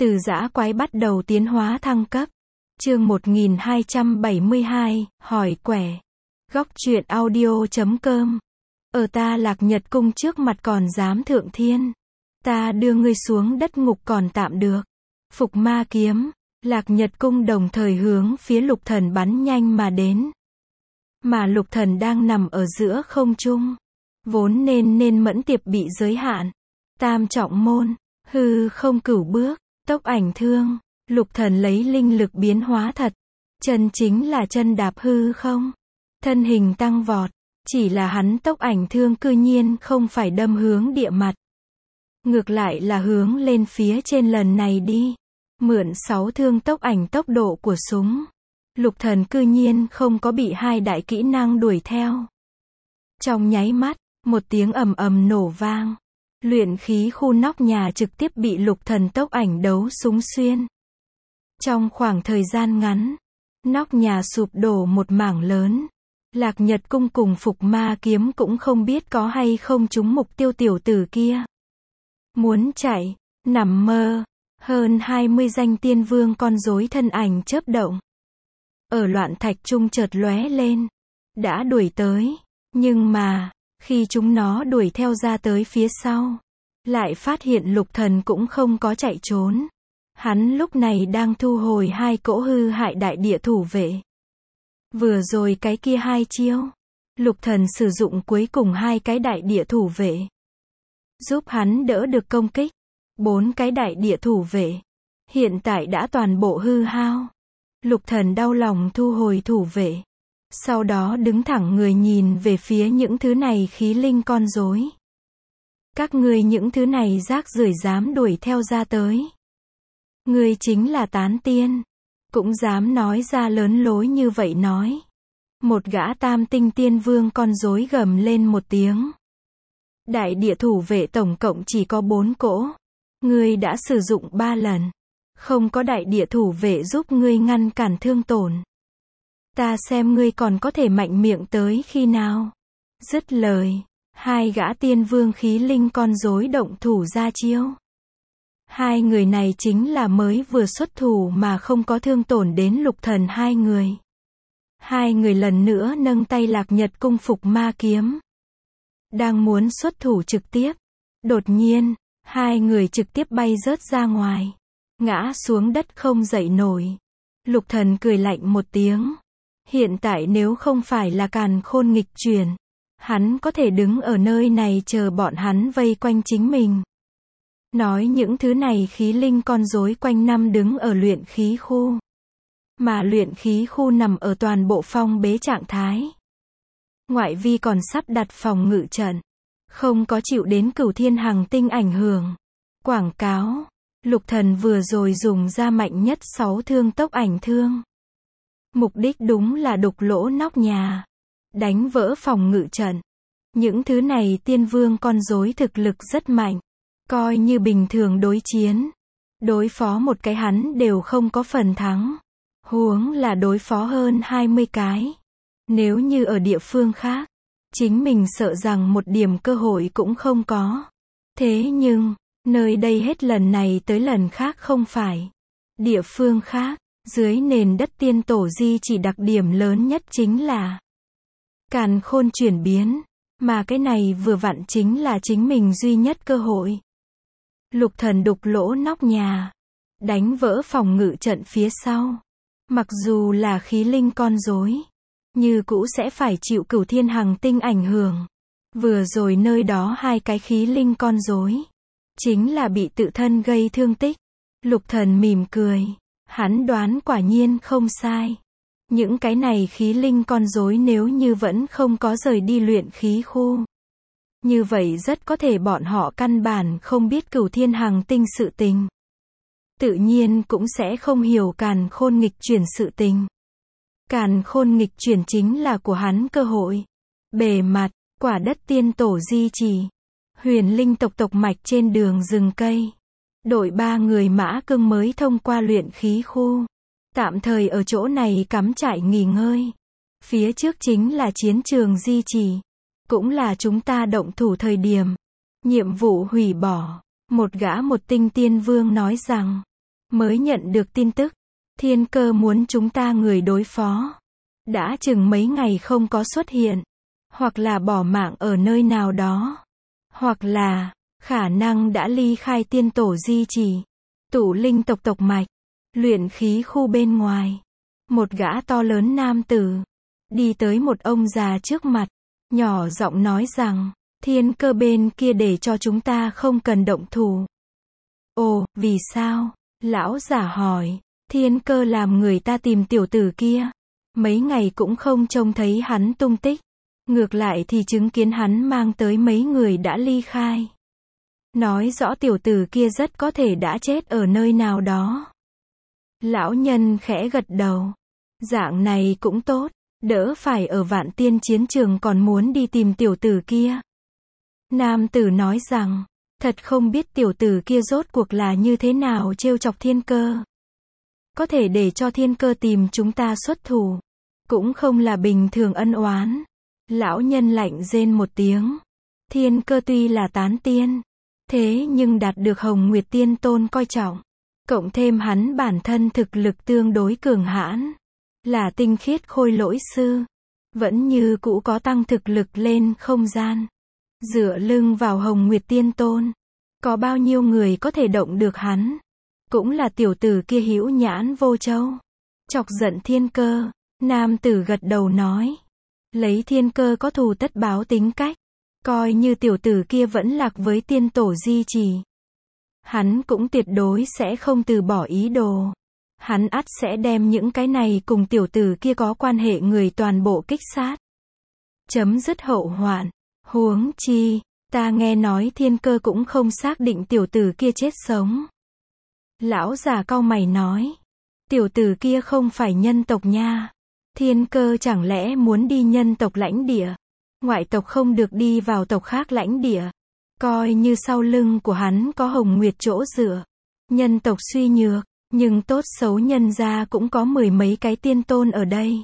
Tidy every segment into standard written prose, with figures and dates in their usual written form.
Từ dã quái bắt đầu tiến hóa thăng cấp. Chương 1272, hỏi quẻ. Góc truyện audio.com. Ở ta Lạc Nhật cung trước mặt còn dám thượng thiên. Ta đưa ngươi xuống đất ngục còn tạm được. Phục ma kiếm. Lạc Nhật cung đồng thời hướng phía Lục Thần bắn nhanh mà đến. Mà Lục Thần đang nằm ở giữa không trung. Vốn nên mẫn tiệp bị giới hạn. Tam trọng môn. Hư không cửu bước. Tốc ảnh thương. Lục Thần lấy linh lực biến hóa thật. Chân chính là chân đạp hư không. Thân hình tăng vọt. Chỉ là hắn tốc ảnh thương cư nhiên không phải đâm hướng địa mặt. Ngược lại là hướng lên phía trên lần này đi. Mượn 6 thương tốc ảnh tốc độ của súng. Lục Thần cư nhiên không có bị hai đại kỹ năng đuổi theo. Trong nháy mắt, một tiếng ầm ầm nổ vang. Luyện khí khu nóc nhà trực tiếp bị Lục Thần tốc ảnh đấu súng xuyên. Trong khoảng thời gian ngắn, nóc nhà sụp đổ một mảng lớn. Lạc Nhật cung cùng Phục ma kiếm cũng không biết có hay không trúng mục tiêu tiểu tử kia. Muốn chạy, nằm mơ. Hơn 20 danh tiên vương con rối thân ảnh chớp động. Ở loạn thạch trung chợt lóe lên. Đã đuổi tới. Nhưng mà, khi chúng nó đuổi theo ra tới phía sau, lại phát hiện Lục Thần cũng không có chạy trốn. Hắn lúc này đang thu hồi hai cỗ hư hại đại địa thủ vệ. Vừa rồi cái kia hai chiêu, Lục Thần sử dụng cuối cùng hai cái đại địa thủ vệ, giúp hắn đỡ được công kích. 4 cái đại địa thủ vệ hiện tại đã toàn bộ hư hao. Lục Thần đau lòng thu hồi thủ vệ. Sau đó đứng thẳng người nhìn về phía những thứ này khí linh con rối. Các ngươi những thứ này rác rưởi dám đuổi theo ra tới. Ngươi chính là tán tiên. Cũng dám nói ra lớn lối như vậy nói. Một gã tam tinh tiên vương con rối gầm lên một tiếng. Đại địa thủ vệ tổng cộng chỉ có 4 cỗ. Ngươi đã sử dụng 3 lần. Không có đại địa thủ vệ giúp ngươi ngăn cản thương tổn. Ta xem ngươi còn có thể mạnh miệng tới khi nào. Dứt lời, hai gã tiên vương khí linh con rối động thủ ra chiêu. Hai người này chính là mới vừa xuất thủ mà không có thương tổn đến Lục Thần hai người. Hai người lần nữa nâng tay Lạc Nhật cung Phục ma kiếm. Đang muốn xuất thủ trực tiếp. Đột nhiên, hai người trực tiếp bay rớt ra ngoài. Ngã xuống đất không dậy nổi. Lục Thần cười lạnh một tiếng. Hiện tại nếu không phải là càn khôn nghịch chuyển, hắn có thể đứng ở nơi này chờ bọn hắn vây quanh chính mình. Nói những thứ này khí linh con rối quanh năm đứng ở luyện khí khu. Mà luyện khí khu nằm ở toàn bộ phong bế trạng thái. Ngoại vi còn sắp đặt phòng ngự trận. Không có chịu đến Cửu Thiên Hằng Tinh ảnh hưởng. Quảng cáo. Lục Thần vừa rồi dùng ra mạnh nhất 6 thương tốc ảnh thương. Mục đích đúng là đục lỗ nóc nhà. Đánh vỡ phòng ngự trận. Những thứ này tiên vương con rối thực lực rất mạnh. Coi như bình thường đối chiến. Đối phó một cái hắn đều không có phần thắng. Huống là đối phó hơn 20 cái. Nếu như ở địa phương khác, chính mình sợ rằng một điểm cơ hội cũng không có. Thế nhưng, nơi đây hết lần này tới lần khác không phải. Địa phương khác, dưới nền đất tiên tổ di chỉ đặc điểm lớn nhất chính là càn khôn chuyển biến. Mà cái này vừa vặn chính là chính mình duy nhất cơ hội. Lục Thần đục lỗ nóc nhà. Đánh vỡ phòng ngự trận phía sau. Mặc dù là khí linh con rối, như cũ sẽ phải chịu Cửu Thiên Hằng Tinh ảnh hưởng. Vừa rồi nơi đó hai cái khí linh con rối, chính là bị tự thân gây thương tích. Lục Thần mỉm cười. Hắn đoán quả nhiên không sai. Những cái này khí linh con rối nếu như vẫn không có rời đi luyện khí khu, như vậy rất có thể bọn họ căn bản không biết Cửu Thiên Hằng Tinh sự tình. Tự nhiên cũng sẽ không hiểu càn khôn nghịch chuyển sự tình. Càn khôn nghịch chuyển chính là của hắn cơ hội. Bề mặt, quả đất tiên tổ di trì. Huyền linh tộc tộc mạch trên đường rừng cây. Đội 3 người mã cưng mới thông qua luyện khí khu. Tạm thời ở chỗ này cắm trại nghỉ ngơi. Phía trước chính là chiến trường di trì. Cũng là chúng ta động thủ thời điểm. Nhiệm vụ hủy bỏ. Một gã một tinh tiên vương nói rằng. mới nhận được tin tức. Thiên Cơ muốn chúng ta người đối phó. Đã chừng mấy ngày không có xuất hiện. Hoặc là bỏ mạng ở nơi nào đó. Hoặc là, khả năng đã ly khai tiên tổ di trì. Tụ linh tộc tộc mạch. Luyện khí khu bên ngoài. Một gã to lớn nam tử. Đi tới một ông già trước mặt. Nhỏ giọng nói rằng, Thiên Cơ bên kia để cho chúng ta không cần động thủ. Ồ, vì sao? Lão giả hỏi. Thiên Cơ làm người ta tìm tiểu tử kia. Mấy ngày cũng không trông thấy hắn tung tích. Ngược lại thì chứng kiến hắn mang tới mấy người đã ly khai. Nói rõ tiểu tử kia rất có thể đã chết ở nơi nào đó. Lão nhân khẽ gật đầu. Dạng này cũng tốt. Đỡ phải ở Vạn Tiên chiến trường còn muốn đi tìm tiểu tử kia. Nam tử nói rằng, thật không biết tiểu tử kia rốt cuộc là như thế nào trêu chọc Thiên Cơ. Có thể để cho Thiên Cơ tìm chúng ta xuất thủ. Cũng không là bình thường ân oán. Lão nhân lạnh rên một tiếng. Thiên Cơ tuy là tán tiên. Thế nhưng đạt được Hồng Nguyệt Tiên Tôn coi trọng. Cộng thêm hắn bản thân thực lực tương đối cường hãn. Là tinh khiết khôi lỗi sư. Vẫn như cũ có tăng thực lực lên không gian. Dựa lưng vào Hồng Nguyệt Tiên Tôn. Có bao nhiêu người có thể động được hắn. Cũng là tiểu tử kia hữu nhãn vô châu. Chọc giận Thiên Cơ. Nam tử gật đầu nói. Lấy Thiên Cơ có thù tất báo tính cách. Coi như tiểu tử kia vẫn lạc với tiên tổ di trì. Hắn cũng tuyệt đối sẽ không từ bỏ ý đồ. Hắn ắt sẽ đem những cái này cùng tiểu tử kia có quan hệ người toàn bộ kích sát. Chấm dứt hậu hoạn. Huống chi, ta nghe nói Thiên Cơ cũng không xác định tiểu tử kia chết sống. Lão già cau mày nói. Tiểu tử kia không phải nhân tộc nha. Thiên Cơ chẳng lẽ muốn đi nhân tộc lãnh địa. Ngoại tộc không được đi vào tộc khác lãnh địa. Coi như sau lưng của hắn có Hồng Nguyệt chỗ dựa. Nhân tộc suy nhược. Nhưng tốt xấu nhân gia cũng có mười mấy cái tiên tôn ở đây.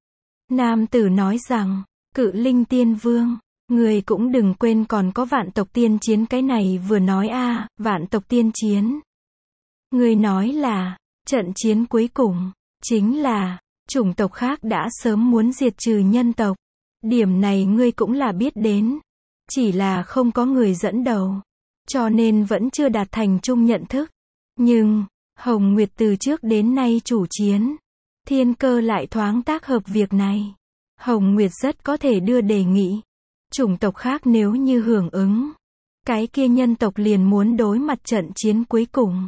Nam tử nói rằng, Cự Linh Tiên Vương, người cũng đừng quên còn có vạn tộc tiên chiến cái này vừa nói vạn tộc tiên chiến. Người nói là, trận chiến cuối cùng, chính là, chủng tộc khác đã sớm muốn diệt trừ nhân tộc. Điểm này ngươi cũng là biết đến. Chỉ là không có người dẫn đầu. Cho nên vẫn chưa đạt thành chung nhận thức. Nhưng, Hồng Nguyệt từ trước đến nay chủ chiến. Thiên Cơ lại thoáng tác hợp việc này. Hồng Nguyệt rất có thể đưa đề nghị. Chủng tộc khác nếu như hưởng ứng. Cái kia nhân tộc liền muốn đối mặt trận chiến cuối cùng.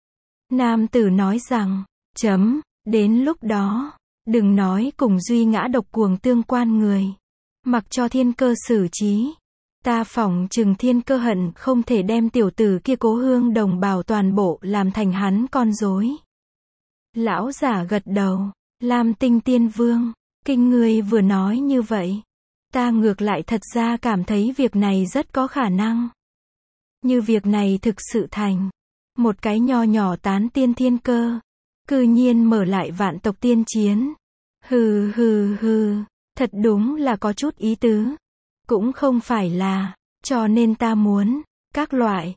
Nam tử nói rằng, đến lúc đó, đừng nói cùng duy ngã độc cuồng tương quan người. Mặc cho Thiên Cơ xử trí. Ta phỏng chừng Thiên Cơ hận không thể đem tiểu tử kia Cố Hương đồng bào toàn bộ làm thành hắn con rối. Lão giả gật đầu. Lam Tinh Tiên Vương, kinh ngươi vừa nói như vậy. Ta ngược lại thật ra cảm thấy việc này rất có khả năng. Như việc này thực sự thành. Một cái nho nhỏ tán tiên Thiên Cơ. Cư nhiên mở lại vạn tộc tiên chiến. Hừ. Thật đúng là có chút ý tứ. Cũng không phải là, cho nên ta muốn, các loại,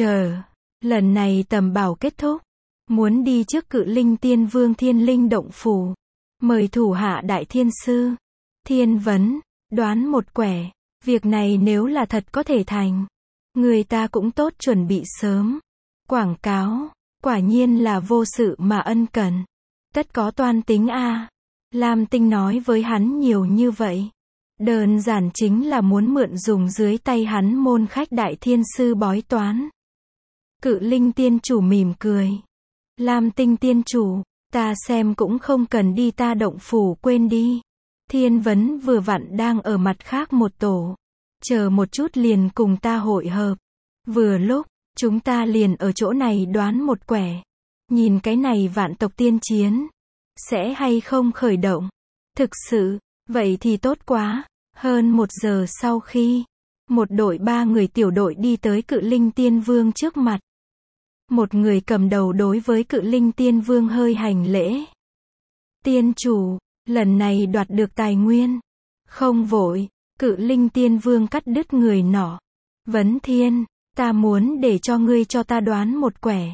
lần này tầm bảo kết thúc. Muốn đi trước Cự Linh Tiên Vương Thiên Linh Động Phủ. Mời thủ hạ Đại Thiên Sư. Thiên vấn, đoán một quẻ. Việc này nếu là thật có thể thành. Người ta cũng tốt chuẩn bị sớm. Quảng cáo, quả nhiên là vô sự mà ân cần. Tất có toan tính Lam Tinh nói với hắn nhiều như vậy. Đơn giản chính là muốn mượn dùng dưới tay hắn môn khách Đại Thiên Sư bói toán. Cự Linh Tiên Chủ mỉm cười. Lam Tinh Tiên Chủ, ta xem cũng không cần đi ta động phủ quên đi. Thiên vấn vừa vặn đang ở mặt khác một tổ. Chờ một chút liền cùng ta hội hợp. Vừa lúc, chúng ta liền ở chỗ này đoán một quẻ. Nhìn cái này vạn tộc tiên chiến. Sẽ hay không khởi động. Thực sự, vậy thì tốt quá. Hơn 1 giờ sau khi, một đội 3 người tiểu đội đi tới Cự Linh Tiên Vương trước mặt. Một người cầm đầu đối với Cự Linh Tiên Vương hơi hành lễ. Tiên chủ, lần này đoạt được tài nguyên. Không vội, Cự Linh Tiên Vương cắt đứt người nọ. Vấn Thiên, ta muốn để cho ngươi cho ta đoán một quẻ.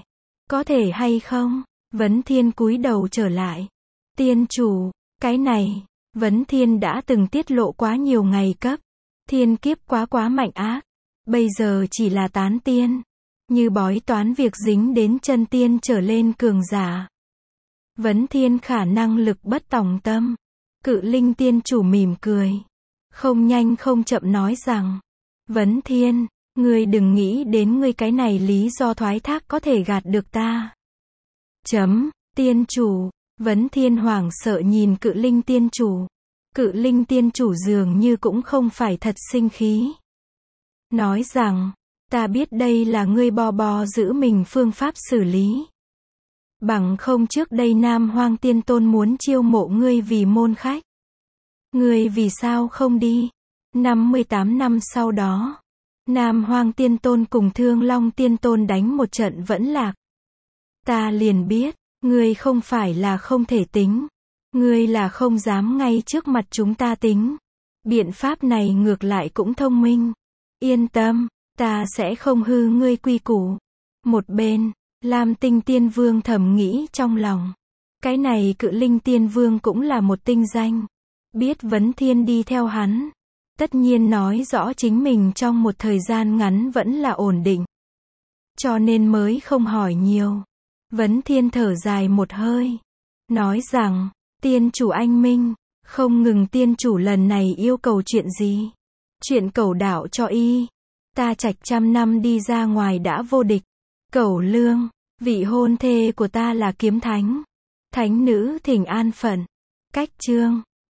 Có thể hay không? Vấn Thiên cúi đầu trở lại. Tiên chủ, cái này, Vấn Thiên đã từng tiết lộ quá nhiều ngày cấp. Thiên kiếp quá mạnh ác. Bây giờ chỉ là tán tiên. Như bói toán việc dính đến chân tiên trở lên cường giả. Vấn Thiên khả năng lực bất tòng tâm. Cự Linh tiên chủ mỉm cười. Không nhanh không chậm nói rằng. Vấn Thiên, ngươi đừng nghĩ đến ngươi cái này lý do thoái thác có thể gạt được ta. Tiên chủ. Vấn Thiên hoảng sợ nhìn Cự Linh tiên chủ. Cự Linh tiên chủ dường như cũng không phải thật sinh khí. Nói rằng, ta biết đây là ngươi bò giữ mình phương pháp xử lý. Bằng không trước đây Nam Hoang Tiên Tôn muốn chiêu mộ ngươi vì môn khách. Ngươi vì sao không đi? 58 năm sau đó, Nam Hoang Tiên Tôn cùng Thương Long Tiên Tôn đánh một trận vẫn lạc. Ta liền biết, ngươi không phải là không thể tính. Ngươi là không dám ngay trước mặt chúng ta tính. Biện pháp này ngược lại cũng thông minh. Yên tâm, ta sẽ không hư ngươi quy củ. Một bên, Lam Tinh Tiên Vương thầm nghĩ trong lòng. Cái này Cự Linh Tiên Vương cũng là một tinh danh. Biết Vấn Thiên đi theo hắn. Tất nhiên nói rõ chính mình trong một thời gian ngắn vẫn là ổn định. Cho nên mới không hỏi nhiều. Vấn Thiên thở dài một hơi. Nói rằng, tiên chủ anh minh, không ngừng tiên chủ lần này yêu cầu chuyện gì? Chuyện Cẩu đạo cho y. Ta Trạch 100 năm đi ra ngoài đã vô địch. Cẩu Lương, vị hôn thê của ta là Kiếm Thánh. Thánh nữ thỉnh an phận. Cách chương